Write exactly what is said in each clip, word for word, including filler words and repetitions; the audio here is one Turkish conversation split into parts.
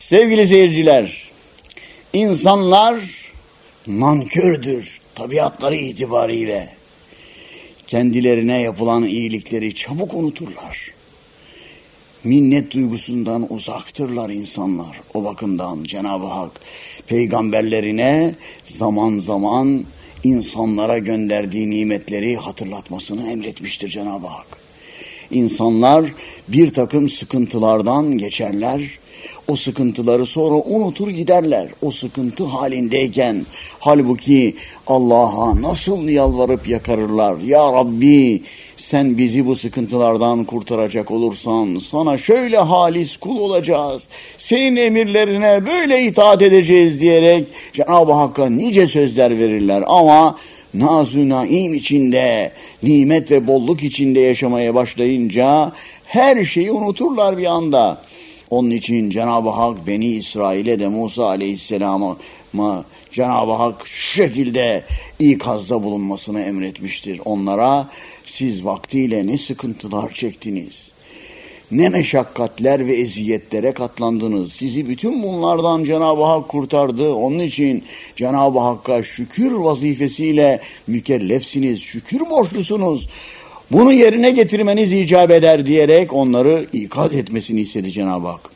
Sevgili seyirciler, insanlar nankördür tabiatları itibariyle. Kendilerine yapılan iyilikleri çabuk unuturlar. Minnet duygusundan uzaktırlar insanlar. O bakımdan Cenab-ı Hak peygamberlerine zaman zaman insanlara gönderdiği nimetleri hatırlatmasını emretmiştir Cenab-ı Hak. İnsanlar bir takım sıkıntılardan geçerler. O sıkıntıları sonra unutur giderler. O sıkıntı halindeyken halbuki Allah'a nasıl yalvarıp yakarırlar. Ya Rabbi, sen bizi bu sıkıntılardan kurtaracak olursan sana şöyle halis kul olacağız. Senin emirlerine böyle itaat edeceğiz diyerek Cenab-ı Hakk'a nice sözler verirler. Ama naz-ı naim içinde, nimet ve bolluk içinde yaşamaya başlayınca her şeyi unuturlar bir anda. Onun için Cenab-ı Hak Beni İsrail'e de Musa Aleyhisselam'a Cenab-ı Hak şu şekilde ikazda bulunmasını emretmiştir. Onlara siz vaktiyle ne sıkıntılar çektiniz, ne meşakkatler ve eziyetlere katlandınız. Sizi bütün bunlardan Cenab-ı Hak kurtardı. Onun için Cenab-ı Hakk'a şükür vazifesiyle mükellefsiniz, şükür borçlusunuz. Bunu yerine getirmeniz icap eder diyerek onları ikaz etmesini istedi Cenab-ı Hak.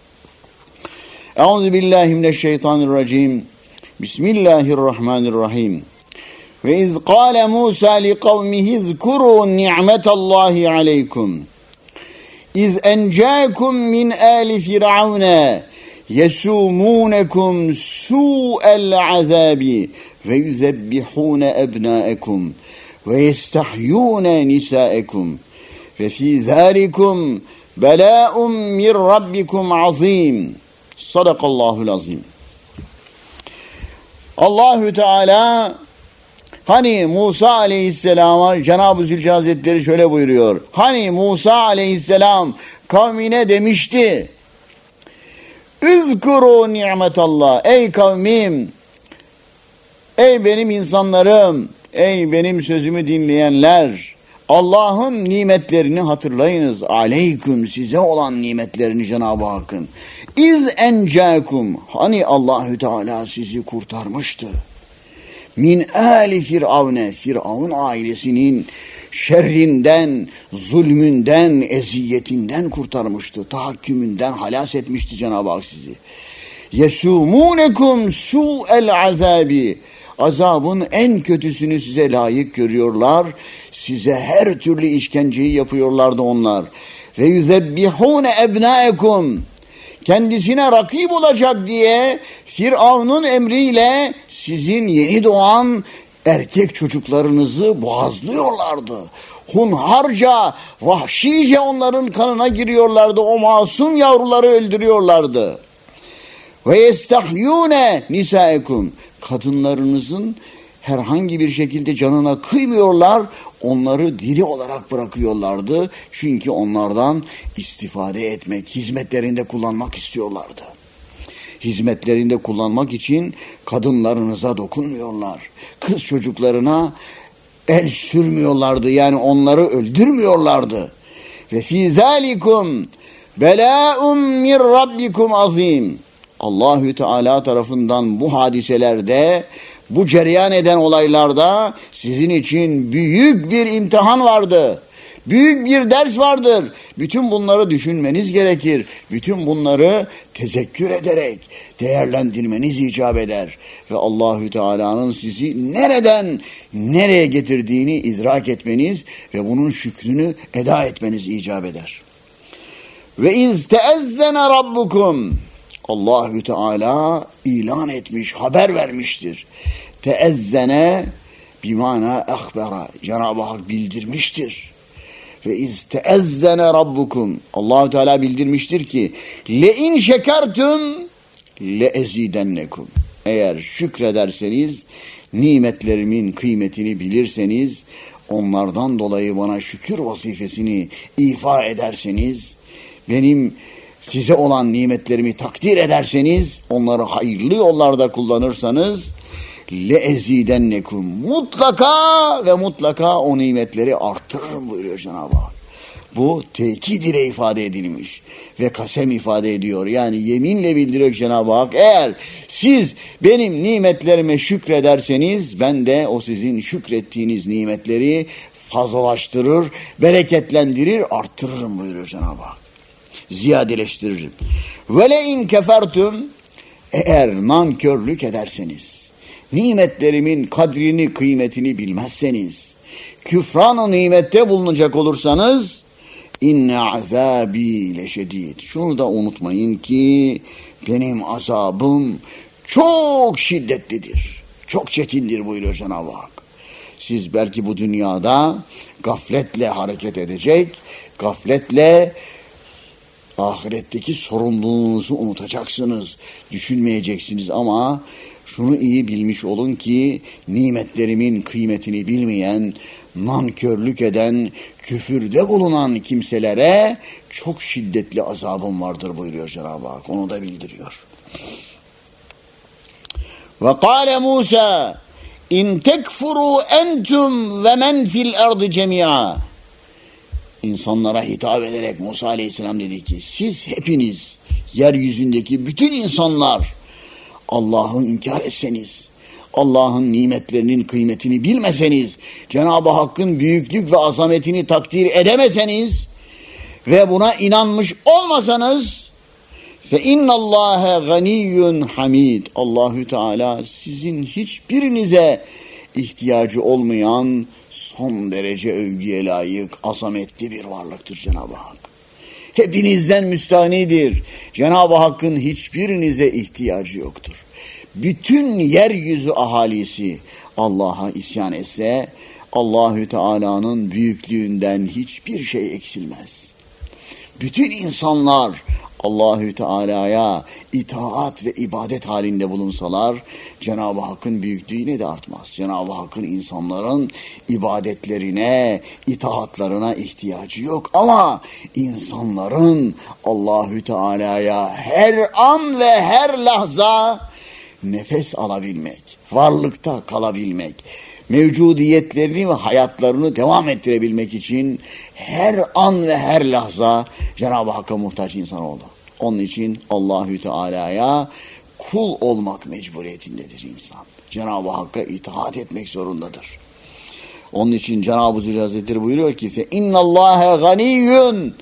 Euzubillahimineşşeytanirracim. Bismillahirrahmanirrahim. Ve iz kâle Musa li kavmihi zkurû ni'metallahi aleykum. İz encâkum min âli firavne yesûmûnekum sû'el azâbi ve yüzebbihûne ebnâekum ve yestahyûne nisâekum ve fî zâlikum belâ'un min rabbikum azîm. Sadakallahul azîm. Allahü Teala hani Musa Aleyhisselam'a Cenab-ı Zülcelal Hazretleri şöyle buyuruyor. Hani Musa Aleyhisselam kavmine demişti. Üzkuru ni'metallah. Ey kavmim, ey benim insanlarım, ey benim sözümü dinleyenler, Allah'ın nimetlerini hatırlayınız. Aleyküm, size olan nimetlerini Cenab-ı Hakk'ın. İz encâkum, hani Allahü Teala sizi kurtarmıştı. Min âli firavne, Firavun ailesinin şerrinden, zulmünden, eziyetinden kurtarmıştı. Tahakkümünden halas etmişti Cenab-ı Hak sizi. Yesûmûnekum sû'el azâbi. Azabın en kötüsünü size layık görüyorlar. Size her türlü işkenceyi yapıyorlardı onlar. Ve yüzebbihûne ebnâekum. Kendisine rakip olacak diye Firavun'un emriyle sizin yeni doğan erkek çocuklarınızı boğazlıyorlardı. Hunharca, vahşice onların kanına giriyorlardı. O masum yavruları öldürüyorlardı. Ve yestahyûne nisâekum. Kadınlarınızın herhangi bir şekilde canına kıymıyorlar, onları diri olarak bırakıyorlardı. Çünkü onlardan istifade etmek, hizmetlerinde kullanmak istiyorlardı. Hizmetlerinde kullanmak için kadınlarınıza dokunmuyorlar. Kız çocuklarına el sürmüyorlardı, yani onları öldürmüyorlardı. Ve fî zâlikum belâ'un min rabbikum azîm. Allahü Teala tarafından bu hadiselerde, bu cereyan eden olaylarda sizin için büyük bir imtihan vardı. Büyük bir ders vardır. Bütün bunları düşünmeniz gerekir. Bütün bunları tezekkür ederek değerlendirmeniz icap eder. Ve Allahü Teala'nın sizi nereden nereye getirdiğini idrak etmeniz ve bunun şükrünü eda etmeniz icap eder. Ve iz teezzene rabbukum. Allahü Teala ilan etmiş, haber vermiştir. Teezzene bimana ehbera. Cenab-ı Hak bildirmiştir. Ve iz teezzene rabbukum. Allahü Teala bildirmiştir ki le in şekertum le ezidennekum. Eğer şükrederseniz, nimetlerimin kıymetini bilirseniz, onlardan dolayı bana şükür vazifesini ifa ederseniz, benim size olan nimetlerimi takdir ederseniz, onları hayırlı yollarda kullanırsanız, le ezidennekum. Mutlaka ve mutlaka o nimetleri arttırırım buyuruyor Cenab-ı Hak. Bu tekid ile ifade edilmiş ve kasem ifade ediyor. Yani yeminle bildiriyor Cenab-ı Hak, eğer siz benim nimetlerime şükrederseniz ben de o sizin şükrettiğiniz nimetleri fazlalaştırır, bereketlendirir, arttırırım buyuruyor Cenab-ı Hak. Ziyadeleştiririm. Ve le in kefertum, eğer nankörlük ederseniz, nimetlerimin kadrini, kıymetini bilmezseniz, küfran-ı nimette bulunacak olursanız, inne azabi leşedid. Şunu da unutmayın ki benim azabım çok şiddetlidir, çok çetindir buyuruyor Cenab-ı Hak. Siz belki bu dünyada gafletle hareket edecek, gafletle ahiretteki sorumluluğunuzu unutacaksınız, düşünmeyeceksiniz ama şunu iyi bilmiş olun ki nimetlerimin kıymetini bilmeyen, nankörlük eden, küfürde bulunan kimselere çok şiddetli azabım vardır buyuruyor Cenab-ı Hak. Onu da bildiriyor. Ve kâle Musa in tekfuru entum ve men fil ardı cemi'a. İnsanlara hitap ederek Musa Aleyhisselam dedi ki siz hepiniz, yeryüzündeki bütün insanlar Allah'ı inkar etseniz, Allah'ın nimetlerinin kıymetini bilmeseniz, Cenab-ı Hakk'ın büyüklük ve azametini takdir edemeseniz ve buna inanmış olmasanız, fe innallâhe ganiyyun hamid. Allahü Teala sizin hiçbirinize ihtiyacı olmayan son derece övgüye layık, azametli bir varlıktır Cenab-ı Hak. Hepinizden müstahnidir. Cenab-ı Hakk'ın hiçbirinize ihtiyacı yoktur. Bütün yeryüzü ahalisi Allah'a isyan etse, Allahü Teala'nın büyüklüğünden hiçbir şey eksilmez. Bütün insanlar Allahü Teala'ya itaat ve ibadet halinde bulunsalar, Cenab-ı Hakk'ın büyüklüğü yine de artmaz. Cenab-ı Hakk'ın insanların ibadetlerine, itaatlarına ihtiyacı yok. Ama insanların Allahü Teala'ya her an ve her lahza nefes alabilmek, varlıkta kalabilmek, mevcudiyetlerini ve hayatlarını devam ettirebilmek için her an ve her lahza Cenab-ı Hakk'a muhtaç insan oldu. Onun için Allahü Teala'ya kul olmak mecburiyetindedir insan. Cenab-ı Hakk'a itaat etmek zorundadır. Onun için Cenab-ı Zülcelal Hazretleri buyuruyor ki fe innallâhe ganiyyun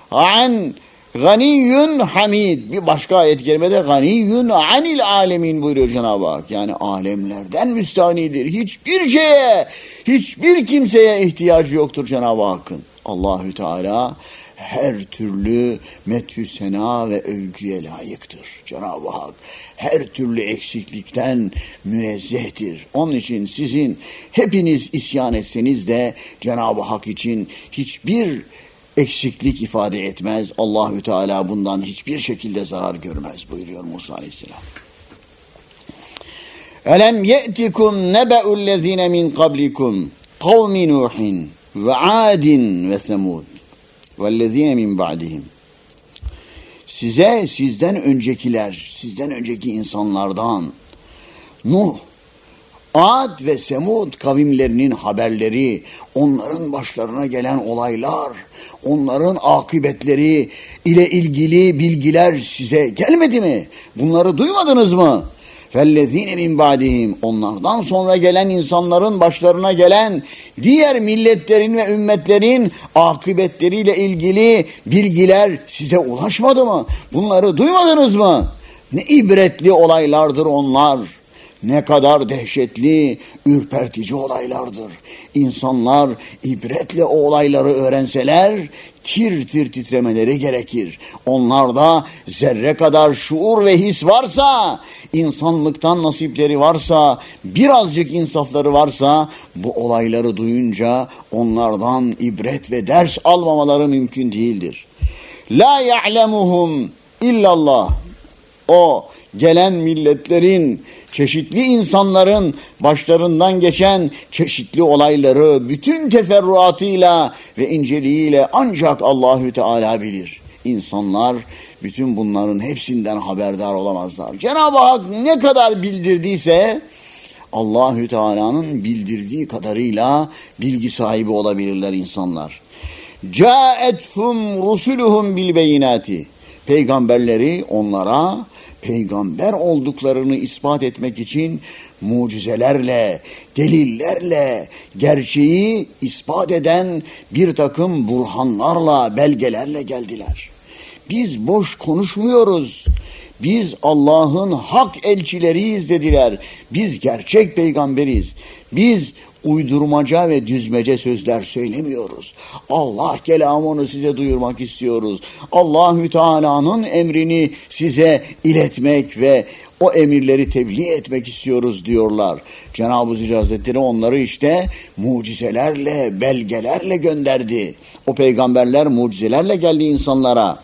an ganiyyun hamid. Bir başka ayet-i kerimede ganiyyun anil alemin buyuruyor Cenab-ı Hak. Yani alemlerden müstahnidir. Hiçbir şeye, hiçbir kimseye ihtiyacı yoktur Cenab-ı Hakk'ın. Allahü Teala her türlü methü sena ve övgüye layıktır. Cenab-ı Hak her türlü eksiklikten münezzehtir. Onun için sizin hepiniz isyan etseniz de Cenab-ı Hak için hiçbir eksiklik ifade etmez. Allahü Teala bundan hiçbir şekilde zarar görmez buyuruyor Musa Aleyhisselam. Elem ye'tikum nebe'ullezine min kablikum kavmi Nuhin ve Adin ve Semud vellezine min ba'dihim. Size sizden öncekiler, sizden önceki insanlardan Nuh, Ad ve Semud kavimlerinin haberleri, onların başlarına gelen olaylar, onların akıbetleri ile ilgili bilgiler size gelmedi mi? Bunları duymadınız mı? فَالَّذ۪ينَ مِنْ بَعْدِهِمْ. Onlardan sonra gelen insanların başlarına gelen diğer milletlerin ve ümmetlerin akıbetleriyle ilgili bilgiler size ulaşmadı mı? Bunları duymadınız mı? Ne ibretli olaylardır onlar. Ne kadar dehşetli, ürpertici olaylardır. İnsanlar ibretle o olayları öğrenseler tir tir titremeleri gerekir. Onlarda zerre kadar şuur ve his varsa, insanlıktan nasipleri varsa, birazcık insafları varsa bu olayları duyunca onlardan ibret ve ders almamaları mümkün değildir. La ya'lemuhum illallah. O gelen milletlerin, çeşitli insanların başlarından geçen çeşitli olayları bütün teferruatıyla ve inceliğiyle ancak Allahü Teala bilir. İnsanlar bütün bunların hepsinden haberdar olamazlar. Cenab-ı Hak ne kadar bildirdiyse Allahü Teala'nın bildirdiği kadarıyla bilgi sahibi olabilirler insanlar. Câethum rusuluhum bil beyinati. Peygamberleri onlara peygamber olduklarını ispat etmek için mucizelerle, delillerle, gerçeği ispat eden bir takım burhanlarla, belgelerle geldiler. Biz boş konuşmuyoruz. Biz Allah'ın hak elçileriyiz dediler. Biz gerçek peygamberiz. Biz uydurmaca ve düzmece sözler söylemiyoruz. Allah kelamını size duyurmak istiyoruz. Allahü Teala'nın emrini size iletmek ve o emirleri tebliğ etmek istiyoruz diyorlar. Cenab-ı Zülcelal Hazretleri onları işte mucizelerle, belgelerle gönderdi. O peygamberler mucizelerle geldi insanlara.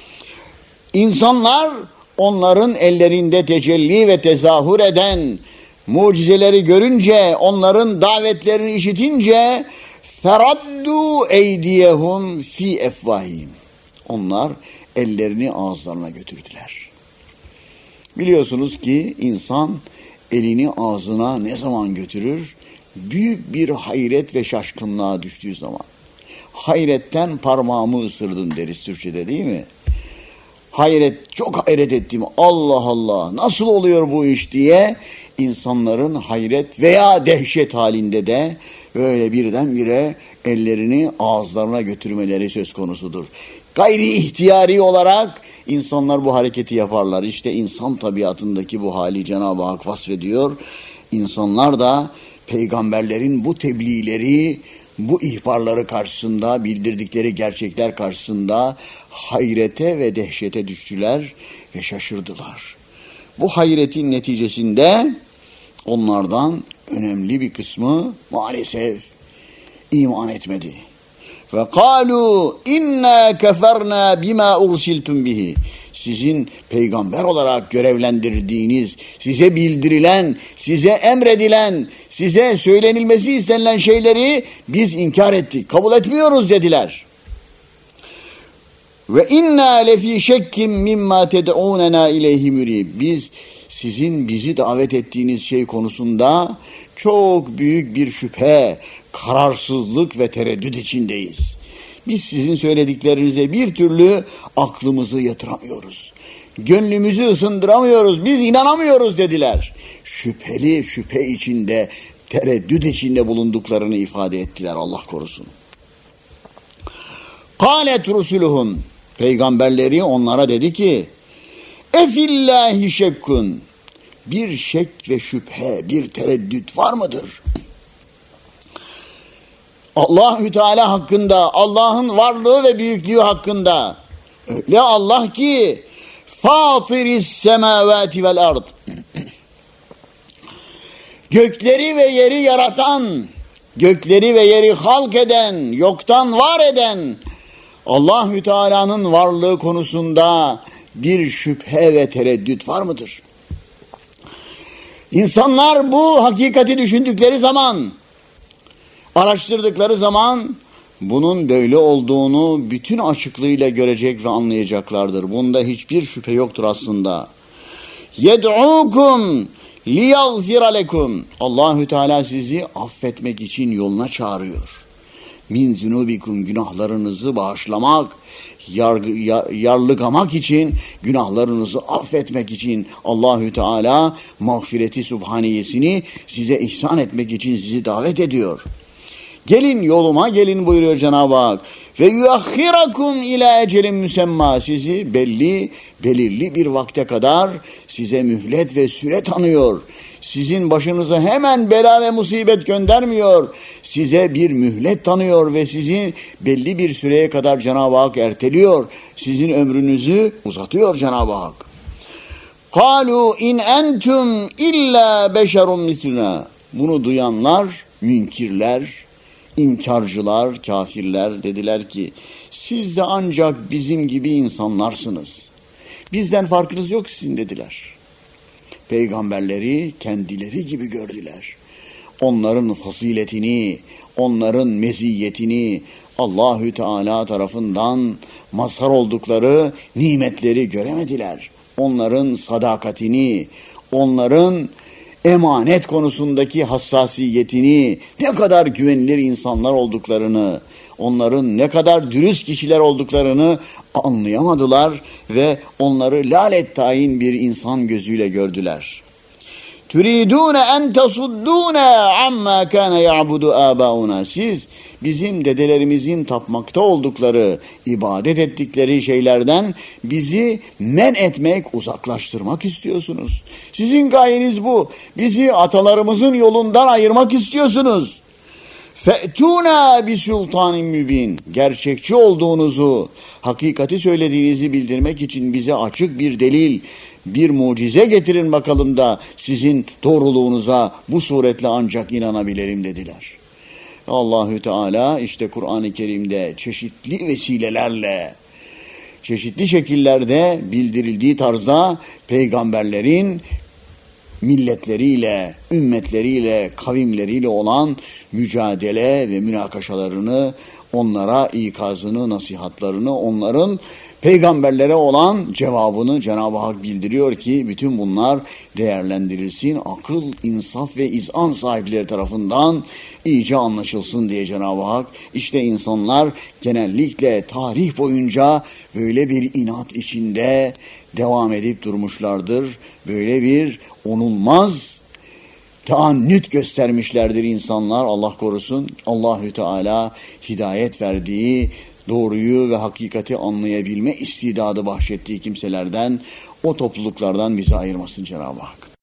İnsanlar onların ellerinde tecelli ve tezahür eden mucizeleri görünce, onların davetlerini işitince feraddu eydiyehum fi efvahim. Onlar ellerini ağızlarına götürdüler. Biliyorsunuz ki insan elini ağzına ne zaman götürür? Büyük bir hayret ve şaşkınlığa düştüğü zaman. Hayretten parmağımı ısırdım deriz Türkçe'de, değil mi? Hayret, çok hayret ettim. Allah Allah, nasıl oluyor bu iş diye insanların hayret veya dehşet halinde de böyle birdenbire ellerini ağızlarına götürmeleri söz konusudur. Gayri ihtiyari olarak insanlar bu hareketi yaparlar. İşte insan tabiatındaki bu hali Cenab-ı Hak vasfediyor. İnsanlar da peygamberlerin bu tebliğleri, bu ihbarları karşısında, bildirdikleri gerçekler karşısında hayrete ve dehşete düştüler ve şaşırdılar. Bu hayretin neticesinde onlardan önemli bir kısmı maalesef iman etmedi. Ve kâlû inna keferna bima ursiltum bihi. Sizin peygamber olarak görevlendirdiğiniz, size bildirilen, size emredilen, size söylenilmesi istenilen şeyleri biz inkar ettik, kabul etmiyoruz dediler. Ve inna lefî şekkim mimma ted'ûnena ileyhi mürîb. Biz sizin bizi davet ettiğiniz şey konusunda çok büyük bir şüphe, kararsızlık ve tereddüt içindeyiz. Biz sizin söylediklerinize bir türlü aklımızı yatıramıyoruz. Gönlümüzü ısındıramıyoruz, biz inanamıyoruz dediler. Şüpheli, şüphe içinde, tereddüt içinde bulunduklarını ifade ettiler, Allah korusun. Kâlet rusuluhum. Peygamberleri onlara dedi ki, Efillâhi şekkun. Bir şek ve şüphe, bir tereddüt var mıdır? Allahü Teala hakkında, Allah'ın varlığı ve büyüklüğü hakkında. Öyle Allah ki fâtiris semâvâti vel ard. Gökleri ve yeri yaratan, gökleri ve yeri halk eden, yoktan var eden Allahü Teala'nın varlığı konusunda bir şüphe ve tereddüt var mıdır? İnsanlar bu hakikati düşündükleri zaman, araştırdıkları zaman bunun böyle olduğunu bütün açıklığıyla görecek ve anlayacaklardır. Bunda hiçbir şüphe yoktur aslında. Yed'ukum liyaghfira lekum. Allahü Teala sizi affetmek için yoluna çağırıyor. Min zunubikum, günahlarınızı bağışlamak, yargı, yar, yarlıgamak için, günahlarınızı affetmek için Allahü Teala mağfireti subhaniyesini size ihsan etmek için sizi davet ediyor. Gelin yoluma gelin buyuruyor Cenab-ı Hak. Ve yuakhirakum ila ecelin müsemma. Sizi belli, belirli bir vakte kadar size mühlet ve süre tanıyor. Sizin başınıza hemen bela ve musibet göndermiyor. Size bir mühlet tanıyor ve sizi belli bir süreye kadar Cenab-ı Hak erteliyor. Sizin ömrünüzü uzatıyor Cenab-ı Hak. Kalu in entum illa beşerun misluna. Bunu duyanlar, münkirler, İnkarcılar, kafirler dediler ki siz de ancak bizim gibi insanlarsınız. Bizden farkınız yok sizin dediler. Peygamberleri kendileri gibi gördüler. Onların faziletini, onların meziyetini Allahü Teala tarafından mazhar oldukları nimetleri göremediler. Onların sadakatini, onların emanet konusundaki hassasiyetini, ne kadar güvenilir insanlar olduklarını, onların ne kadar dürüst kişiler olduklarını anlayamadılar ve onları lalet tayin bir insan gözüyle gördüler. Turidune en tasudduna amma kana ya'budu abauna. Siz bizim dedelerimizin tapmakta oldukları, ibadet ettikleri şeylerden bizi men etmek, uzaklaştırmak istiyorsunuz. Sizin gayeniz bu. Bizi atalarımızın yolundan ayırmak istiyorsunuz. Fe'tuna bi sultanin mübin. Gerçekçi olduğunuzu, hakikati söylediğinizi bildirmek için bize açık bir delil, bir mucize getirin bakalım da sizin doğruluğunuza bu suretle ancak inanabilelim dediler. Allahü Teala işte Kur'an-ı Kerim'de çeşitli vesilelerle, çeşitli şekillerde bildirildiği tarzda peygamberlerin milletleriyle, ümmetleriyle, kavimleriyle olan mücadele ve münakaşalarını, onlara ikazını, nasihatlarını, onların peygamberlere olan cevabını Cenab-ı Hak bildiriyor ki bütün bunlar değerlendirilsin, akıl, insaf ve izan sahipleri tarafından iyice anlaşılsın diye Cenab-ı Hak. İşte insanlar genellikle tarih boyunca böyle bir inat içinde devam edip durmuşlardır. Böyle bir onulmaz teannüt göstermişlerdir insanlar, Allah korusun. Allahü Teala hidayet verdiği, doğruyu ve hakikati anlayabilme istidadı bahşettiği kimselerden, o topluluklardan bizi ayırmasın Cenab-ı Hak.